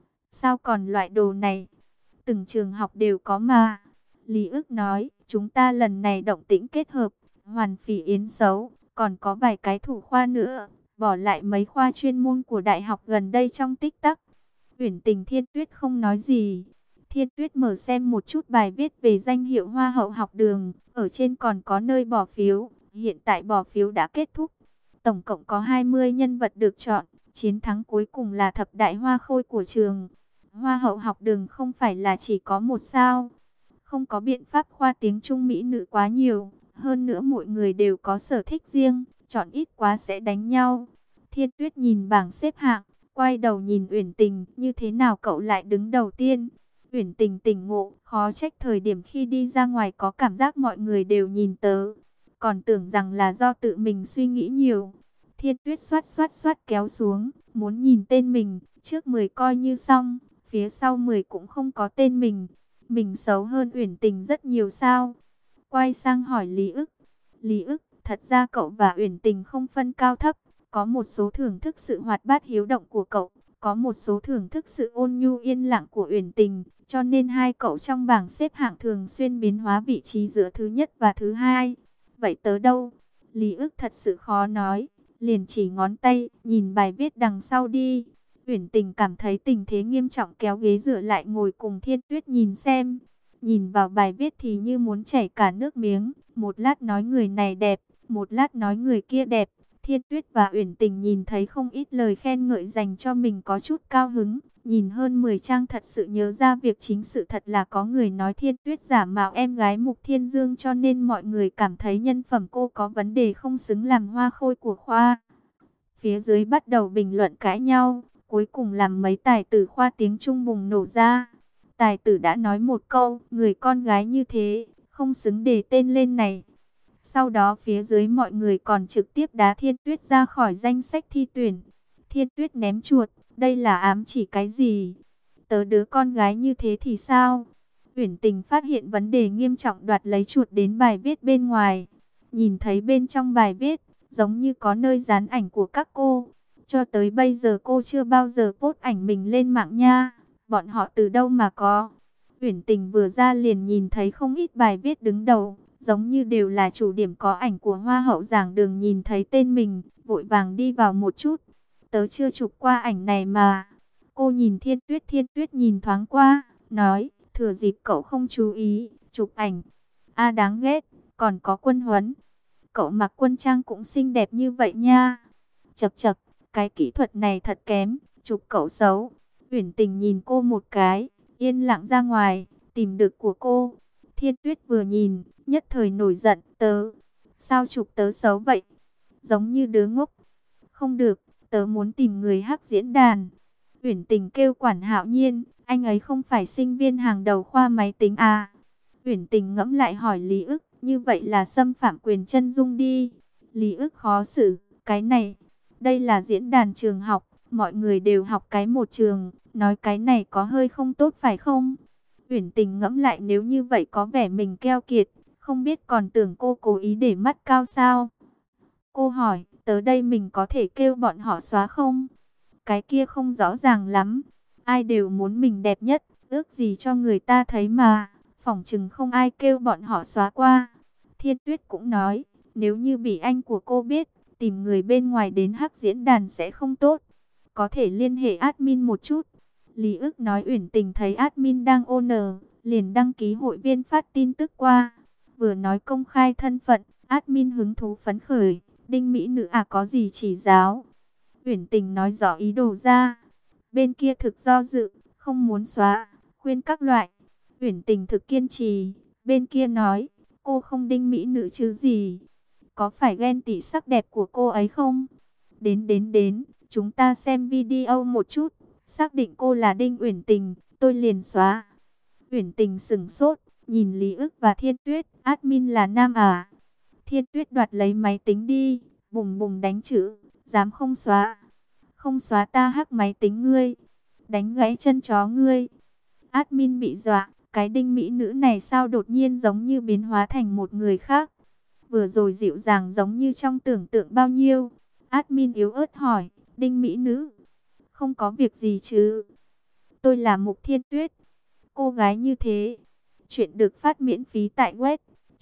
Speaker 1: Sao còn loại đồ này? Từng trường học đều có mà. Lý ức nói, chúng ta lần này động tĩnh kết hợp, Hoàn Phỉ Yến xấu, còn có vài cái thủ khoa nữa, bỏ lại mấy khoa chuyên môn của đại học gần đây trong tích tắc. Uyển Tình Thiên Tuyết không nói gì. Thiên Tuyết mở xem một chút bài viết về danh hiệu hoa hậu học đường, ở trên còn có nơi bỏ phiếu, hiện tại bỏ phiếu đã kết thúc. Tổng cộng có 20 nhân vật được chọn, chiến thắng cuối cùng là thập đại hoa khôi của trường. Hoa hậu học đường không phải là chỉ có một sao. Không có biện pháp khoa tiếng Trung mỹ nữ quá nhiều. Hơn nữa mỗi người đều có sở thích riêng. Chọn ít quá sẽ đánh nhau. Thiên Tuyết nhìn bảng xếp hạng. Quay đầu nhìn Uyển Tình. Như thế nào cậu lại đứng đầu tiên? Uyển Tình tỉnh ngộ. Khó trách thời điểm khi đi ra ngoài có cảm giác mọi người đều nhìn tớ. Còn tưởng rằng là do tự mình suy nghĩ nhiều. Thiên Tuyết xoát xoát xoát kéo xuống. Muốn nhìn tên mình. Trước 10 coi như xong. Phía sau 10 cũng không có tên mình. Mình xấu hơn Uyển Tình rất nhiều sao? Quay sang hỏi Lý ức. Lý ức, thật ra cậu và Uyển Tình không phân cao thấp. Có một số thưởng thức sự hoạt bát hiếu động của cậu. Có một số thưởng thức sự ôn nhu yên lặng của Uyển Tình. Cho nên hai cậu trong bảng xếp hạng thường xuyên biến hóa vị trí giữa thứ nhất và thứ hai. Vậy tớ đâu? Lý ức thật sự khó nói. Liền chỉ ngón tay, nhìn bài viết đằng sau đi. Uyển Tình cảm thấy tình thế nghiêm trọng, kéo ghế dựa lại ngồi cùng Thiên Tuyết nhìn xem. Nhìn vào bài viết thì như muốn chảy cả nước miếng. Một lát nói người này đẹp, một lát nói người kia đẹp. Thiên Tuyết và Uyển Tình nhìn thấy không ít lời khen ngợi dành cho mình, có chút cao hứng. Nhìn hơn 10 trang thật sự nhớ ra việc chính sự thật là có người nói Thiên Tuyết giả mạo em gái Mục Thiên Dương, cho nên mọi người cảm thấy nhân phẩm cô có vấn đề, không xứng làm hoa khôi của khoa. Phía dưới bắt đầu bình luận cãi nhau. Cuối cùng làm mấy tài tử khoa tiếng Trung bùng nổ ra. Tài tử đã nói một câu, người con gái như thế, không xứng để tên lên này. Sau đó phía dưới mọi người còn trực tiếp đá Thiên Tuyết ra khỏi danh sách thi tuyển. Thiên Tuyết ném chuột, đây là ám chỉ cái gì? Tớ đứa con gái như thế thì sao? Uyển Tình phát hiện vấn đề nghiêm trọng, đoạt lấy chuột đến bài viết bên ngoài. Nhìn thấy bên trong bài viết, giống như có nơi dán ảnh của các cô. Cho tới bây giờ cô chưa bao giờ post ảnh mình lên mạng nha. Bọn họ từ đâu mà có? Uyển Tình vừa ra liền nhìn thấy không ít bài viết đứng đầu, giống như đều là chủ điểm có ảnh của hoa hậu giảng đường, nhìn thấy tên mình, vội vàng đi vào một chút. Tớ chưa chụp qua ảnh này mà. Cô nhìn Thiên Tuyết nhìn thoáng qua, nói, thừa dịp cậu không chú ý, chụp ảnh. A đáng ghét, còn có Quân Huấn. Cậu mặc quân trang cũng xinh đẹp như vậy nha. Chậc chậc. Cái kỹ thuật này thật kém, chụp cậu xấu. Uyển Tình nhìn cô một cái, yên lặng ra ngoài, tìm được của cô. Thiên Tuyết vừa nhìn, nhất thời nổi giận, tớ, sao chụp tớ xấu vậy? Giống như đứa ngốc. Không được, tớ muốn tìm người hack diễn đàn. Uyển Tình kêu quản Hạo Nhiên, anh ấy không phải sinh viên hàng đầu khoa máy tính à? Uyển Tình ngẫm lại hỏi Lý ức, như vậy là xâm phạm quyền chân dung đi. Lý ức khó xử, cái này, đây là diễn đàn trường học, mọi người đều học cái một trường, nói cái này có hơi không tốt phải không? Uyển Tình ngẫm lại, nếu như vậy có vẻ mình keo kiệt, không biết còn tưởng cô cố ý để mắt cao sao? Cô hỏi, tới đây mình có thể kêu bọn họ xóa không? Cái kia không rõ ràng lắm, ai đều muốn mình đẹp nhất, ước gì cho người ta thấy mà, phỏng chừng không ai kêu bọn họ xóa qua. Thiên Tuyết cũng nói, nếu như bị anh của cô biết, tìm người bên ngoài đến Hắc diễn đàn sẽ không tốt. Có thể liên hệ admin một chút. Lý ức nói Uyển Tình thấy admin đang ON, liền đăng ký hội viên phát tin tức qua. Vừa nói công khai thân phận, admin hứng thú phấn khởi. Đinh mỹ nữ à, có gì chỉ giáo. Uyển Tình nói rõ ý đồ ra. Bên kia thực do dự, không muốn xóa, khuyên các loại. Uyển Tình thực kiên trì. Bên kia nói, cô không đinh mỹ nữ chứ gì. Có phải ghen tị sắc đẹp của cô ấy không? Đến, chúng ta xem video một chút. Xác định cô là Đinh Uyển Tình, tôi liền xóa. Uyển Tình sững sốt, nhìn Lý ức và Thiên Tuyết, admin là nam à? Thiên Tuyết đoạt lấy máy tính đi, bùng bùng đánh chữ, dám không xóa. Không xóa ta hack máy tính ngươi, đánh gãy chân chó ngươi. Admin bị dọa, cái Đinh mỹ nữ này sao đột nhiên giống như biến hóa thành một người khác. Vừa rồi dịu dàng giống như trong tưởng tượng bao nhiêu. Admin yếu ớt hỏi, Đinh mỹ nữ, không có việc gì chứ? Tôi là Mục Thiên Tuyết. Cô gái như thế. Chuyện được phát miễn phí tại web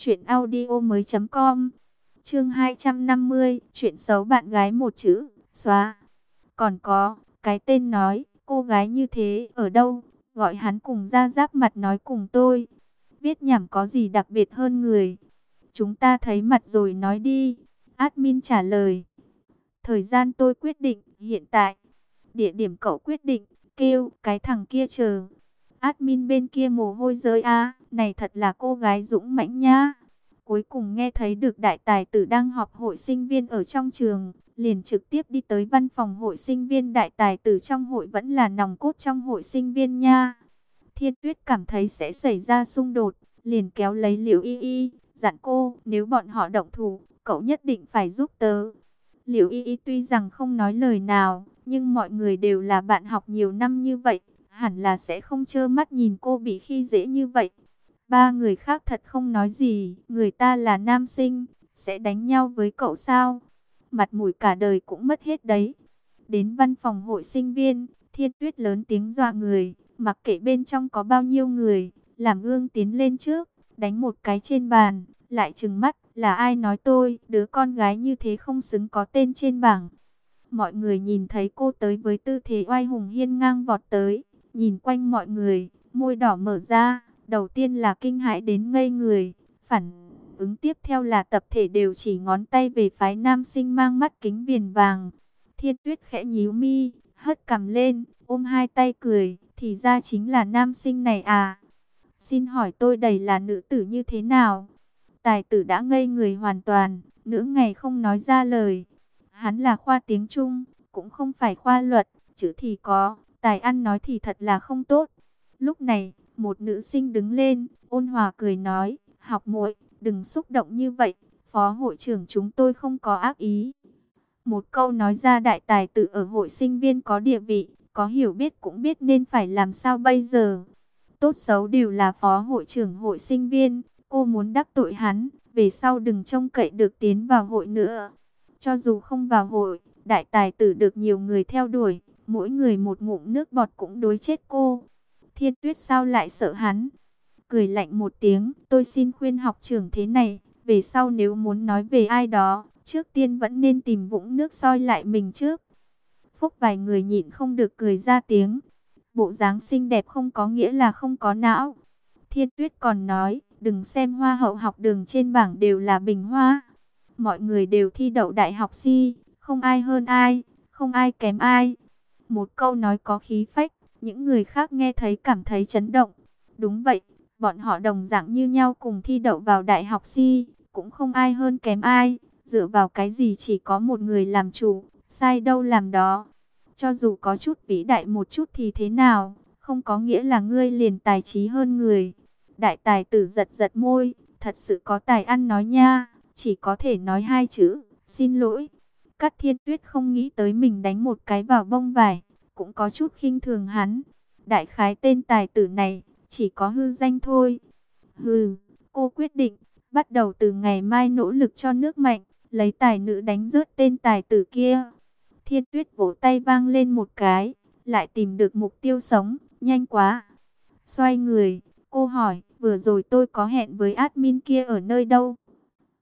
Speaker 1: truyệnaudiomoi.com. Chương 250, chuyện xấu bạn gái một chữ, xóa. Còn có, cái tên nói, cô gái như thế ở đâu? Gọi hắn cùng ra giáp mặt nói cùng tôi. Viết nhảm có gì đặc biệt hơn người? Chúng ta thấy mặt rồi nói đi. Admin trả lời. Thời gian tôi quyết định, hiện tại. Địa điểm cậu quyết định, kêu cái thằng kia chờ. Admin bên kia mồ hôi rơi a, này thật là cô gái dũng mãnh nhá. Cuối cùng nghe thấy được đại tài tử đang họp hội sinh viên ở trong trường, liền trực tiếp đi tới văn phòng hội sinh viên. Đại tài tử trong hội vẫn là nòng cốt trong hội sinh viên nha. Thiên Tuyết cảm thấy sẽ xảy ra xung đột, liền kéo lấy Liễu Y Y, dặn cô, nếu bọn họ động thủ, cậu nhất định phải giúp tớ. Liễu Y Y tuy rằng không nói lời nào, nhưng mọi người đều là bạn học nhiều năm như vậy, hẳn là sẽ không trơ mắt nhìn cô bị khi dễ như vậy. Ba người khác thật không nói gì, người ta là nam sinh, sẽ đánh nhau với cậu sao? Mặt mũi cả đời cũng mất hết đấy. Đến văn phòng hội sinh viên, Thiên Tuyết lớn tiếng dọa người, mặc kệ bên trong có bao nhiêu người, làm gương tiến lên trước, đánh một cái trên bàn, lại trừng mắt, là ai nói tôi, đứa con gái như thế không xứng có tên trên bảng. Mọi người nhìn thấy cô tới với tư thế oai hùng hiên ngang vọt tới, nhìn quanh mọi người, môi đỏ mở ra, đầu tiên là kinh hãi đến ngây người, phản ứng tiếp theo là tập thể đều chỉ ngón tay về phái nam sinh mang mắt kính viền vàng. Thiên Tuyết khẽ nhíu mi, hất cằm lên, ôm hai tay cười, thì ra chính là nam sinh này à. Xin hỏi tôi đây là nữ tử như thế nào? Tài tử đã ngây người hoàn toàn, nửa ngày không nói ra lời. Hắn là khoa tiếng Trung, cũng không phải khoa luật, chữ thì có, tài ăn nói thì thật là không tốt. Lúc này, một nữ sinh đứng lên, ôn hòa cười nói, học muội, đừng xúc động như vậy, phó hội trưởng chúng tôi không có ác ý. Một câu nói ra, đại tài tử ở hội sinh viên có địa vị, có hiểu biết cũng biết nên phải làm sao bây giờ. Tốt xấu đều là phó hội trưởng hội sinh viên, cô muốn đắc tội hắn, về sau đừng trông cậy được tiến vào hội nữa. Cho dù không vào hội, đại tài tử được nhiều người theo đuổi, mỗi người một ngụm nước bọt cũng đối chết cô. Thiên Tuyết sao lại sợ hắn? Cười lạnh một tiếng, tôi xin khuyên học trưởng thế này, về sau nếu muốn nói về ai đó, trước tiên vẫn nên tìm vũng nước soi lại mình trước. Phúc vài người nhịn không được cười ra tiếng. Bộ dáng xinh đẹp không có nghĩa là không có não. Thiên Tuyết còn nói, đừng xem hoa hậu học đường trên bảng đều là bình hoa. Mọi người đều thi đậu đại học si, không ai hơn ai, không ai kém ai. Một câu nói có khí phách, những người khác nghe thấy cảm thấy chấn động. Đúng vậy, bọn họ đồng dạng như nhau cùng thi đậu vào đại học si, cũng không ai hơn kém ai. Dựa vào cái gì chỉ có một người làm chủ, sai đâu làm đó. Cho dù có chút vĩ đại một chút thì thế nào, không có nghĩa là ngươi liền tài trí hơn người. Đại tài tử giật giật môi, thật sự có tài ăn nói nha, chỉ có thể nói hai chữ, xin lỗi. Cát Thiên Tuyết không nghĩ tới mình đánh một cái vào bông vải, cũng có chút khinh thường hắn. Đại khái tên tài tử này, chỉ có hư danh thôi. Hừ, cô quyết định, bắt đầu từ ngày mai nỗ lực cho nước mạnh, lấy tài nữ đánh rớt tên tài tử kia. Thiên Tuyết vỗ tay vang lên một cái, lại tìm được mục tiêu sống, nhanh quá. Xoay người, cô hỏi, vừa rồi tôi có hẹn với admin kia ở nơi đâu?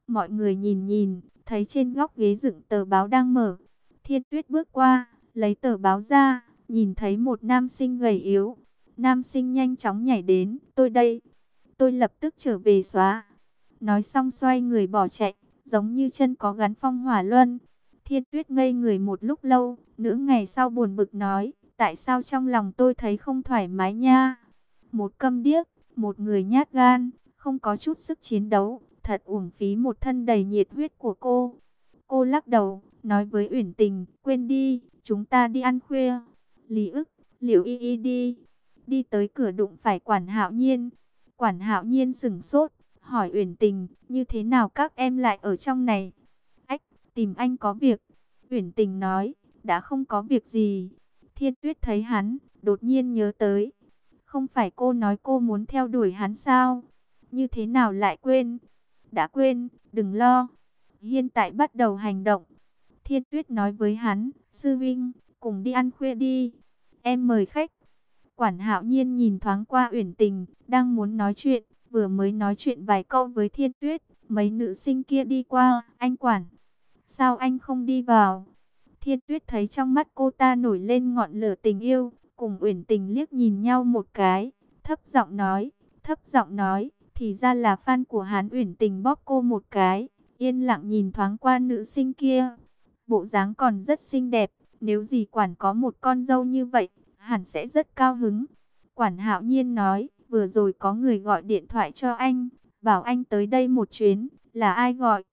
Speaker 1: Mọi người nhìn nhìn, thấy trên góc ghế dựng tờ báo đang mở. Thiên Tuyết bước qua, lấy tờ báo ra, nhìn thấy một nam sinh gầy yếu. Nam sinh nhanh chóng nhảy đến, tôi đây. Tôi lập tức trở về xóa. Nói xong xoay người bỏ chạy, giống như chân có gắn phong hỏa luân. Thiên Tuyết ngây người một lúc lâu, nửa ngày sau buồn bực nói, tại sao trong lòng tôi thấy không thoải mái nha. Một câm điếc, một người nhát gan, không có chút sức chiến đấu, thật uổng phí một thân đầy nhiệt huyết của cô. Cô lắc đầu, nói với Uyển Tình, quên đi, chúng ta đi ăn khuya. Lý ức, Liễu Y Y đi. Đi tới cửa đụng phải Quản Hạo Nhiên. Quản Hạo Nhiên sững sốt, hỏi Uyển Tình, như thế nào các em lại ở trong này? Ách, tìm anh có việc. Uyển Tình nói, đã không có việc gì. Thiên Tuyết thấy hắn, đột nhiên nhớ tới. Không phải cô nói cô muốn theo đuổi hắn sao? Như thế nào lại quên? Đã quên, đừng lo. Hiện tại bắt đầu hành động. Thiên Tuyết nói với hắn, sư vinh, cùng đi ăn khuya đi. Em mời khách. Quản Hạo Nhiên nhìn thoáng qua Uyển Tình, đang muốn nói chuyện, vừa mới nói chuyện vài câu với Thiên Tuyết, mấy nữ sinh kia đi qua, anh Quản, sao anh không đi vào? Thiên Tuyết thấy trong mắt cô ta nổi lên ngọn lửa tình yêu, cùng Uyển Tình liếc nhìn nhau một cái, thấp giọng nói, thì ra là fan của hắn. Uyển Tình bóp cô một cái, yên lặng nhìn thoáng qua nữ sinh kia, bộ dáng còn rất xinh đẹp, nếu dì Quản có một con dâu như vậy, hẳn sẽ rất cao hứng. Quản Hạo Nhiên nói, vừa rồi có người gọi điện thoại cho anh, bảo anh tới đây một chuyến, là ai gọi?